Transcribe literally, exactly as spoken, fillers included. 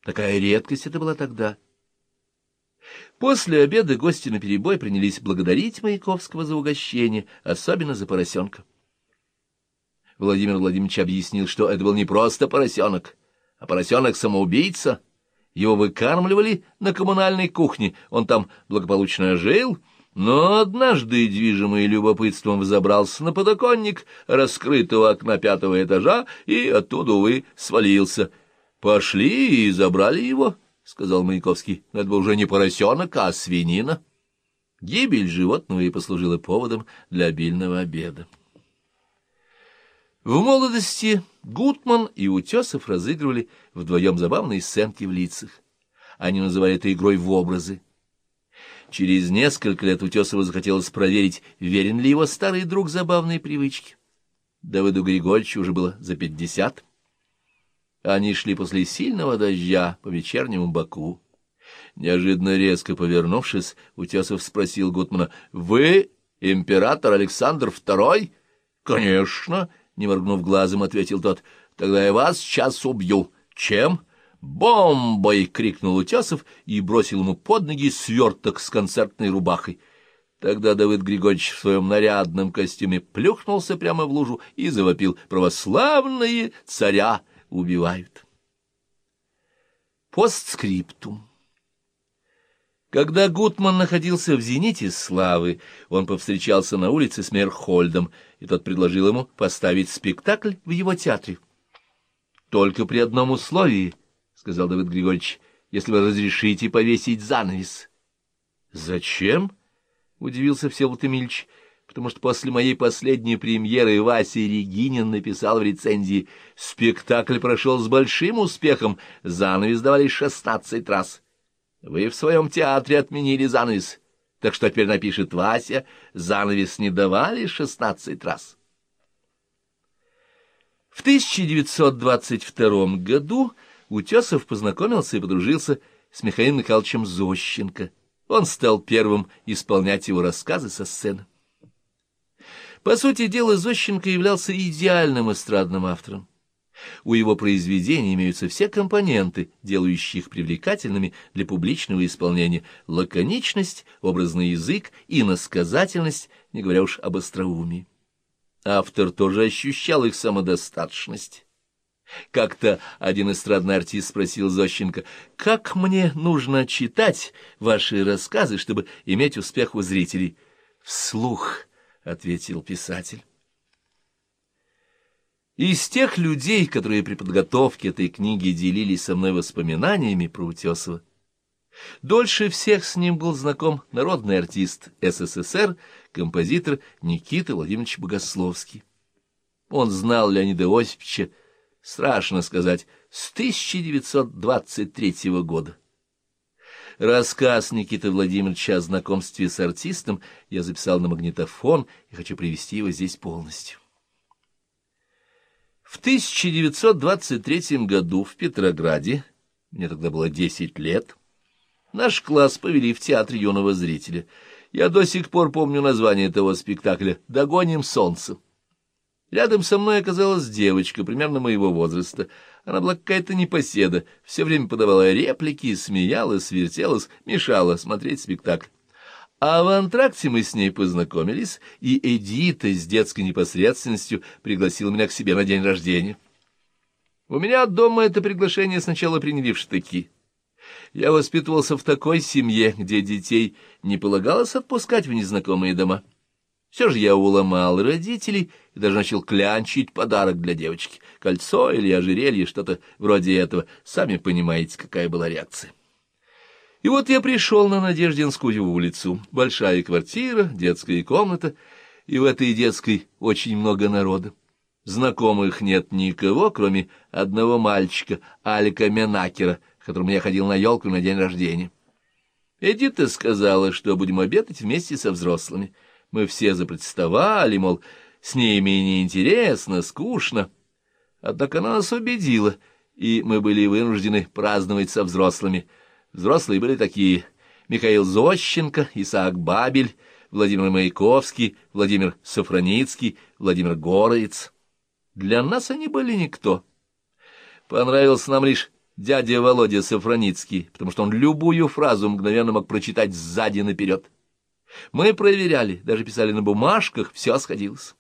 Такая редкость это была тогда. После обеда гости наперебой принялись благодарить Маяковского за угощение, особенно за поросенка. Владимир Владимирович объяснил, что это был не просто поросенок, а поросенок-самоубийца. Его выкармливали на коммунальной кухне, он там благополучно жил, но однажды, движимый любопытством, взобрался на подоконник раскрытого окна пятого этажа и оттуда, увы, свалился. «Пошли и забрали его», — сказал Маяковский. «Это был уже не поросенок, а свинина». Гибель животного и послужила поводом для обильного обеда. В молодости Гутман и Утесов разыгрывали вдвоем забавные сценки в лицах. Они называли это игрой в образы. Через несколько лет Утесову захотелось проверить, верен ли его старый друг забавной привычке. Давыду Григорьевичу уже было за пятьдесят. Они шли после сильного дождя по вечернему Баку. Неожиданно резко повернувшись, Утесов спросил Гутмана: «Вы император Александр Второй?» «Конечно», — не моргнув глазом, ответил тот. «Тогда я вас сейчас убью». «Чем?» «Бомбой!» — крикнул Утесов и бросил ему под ноги сверток с концертной рубахой. Тогда Давыд Григорьевич в своем нарядном костюме плюхнулся прямо в лужу и завопил: «Православные царя убивают!» Постскриптум. Когда Гутман находился в зените славы, он повстречался на улице с Мейерхольдом, и тот предложил ему поставить спектакль в его театре. «Только при одном условии, — сказал Давыд Григорьевич, — если вы разрешите повесить занавес». «Зачем?» — удивился Всеволод Эмильевич. «Потому что после моей последней премьеры Вася Регинин написал в рецензии: спектакль прошел с большим успехом, занавес давали шестнадцать раз. Вы в своем театре отменили занавес, так что теперь напишет Вася: занавес не давали шестнадцать раз». В тысяча девятьсот двадцать втором году Утесов познакомился и подружился с Михаилом Михайловичем Зощенко. Он стал первым исполнять его рассказы со сцены. По сути дела, Зощенко являлся идеальным эстрадным автором. У его произведений имеются все компоненты, делающие их привлекательными для публичного исполнения: лаконичность, образный язык, иносказательность, не говоря уж об остроумии. Автор тоже ощущал их самодостаточность. Как-то один эстрадный артист спросил Зощенко: «Как мне нужно читать ваши рассказы, чтобы иметь успех у зрителей?» «Вслух», — ответил писатель. Из тех людей, которые при подготовке этой книги делились со мной воспоминаниями про Утесова, дольше всех с ним был знаком народный артист СССР, композитор Никита Владимирович Богословский. Он знал Леонида Осиповича, страшно сказать, с тысяча девятьсот двадцать третьего года. Рассказ Никиты Владимировича о знакомстве с артистом я записал на магнитофон и хочу привести его здесь полностью. В тысяча девятьсот двадцать третьем году в Петрограде, мне тогда было десять лет, наш класс повели в театр юного зрителя. Я до сих пор помню название этого спектакля «Догоним солнце». Рядом со мной оказалась девочка примерно моего возраста. Она была какая-то непоседа, все время подавала реплики, смеялась, вертелась, мешала смотреть спектакль. А в антракте мы с ней познакомились, и Эдита с детской непосредственностью пригласила меня к себе на день рождения. У меня дома это приглашение сначала приняли в штыки. Я воспитывался в такой семье, где детей не полагалось отпускать в незнакомые дома. Все же я уломал родителей и даже начал клянчить подарок для девочки. Кольцо или ожерелье, что-то вроде этого. Сами понимаете, какая была реакция. И вот я пришел на Надеждинскую улицу. Большая квартира, детская комната, и в этой детской очень много народа. Знакомых нет никого, кроме одного мальчика, Алика Менакера, к которому я ходил на елку на день рождения. Эдита сказала, что будем обедать вместе со взрослыми. Мы все запротестовали, мол, с ними неинтересно, скучно. Однако она нас убедила, и мы были вынуждены праздновать со взрослыми. Взрослые были такие: Михаил Зощенко, Исаак Бабель, Владимир Маяковский, Владимир Сафроницкий, Владимир Горовец. Для нас они были никто. Понравился нам лишь дядя Володя Сафроницкий, потому что он любую фразу мгновенно мог прочитать сзади наперед. Мы проверяли, даже писали на бумажках, все сходилось.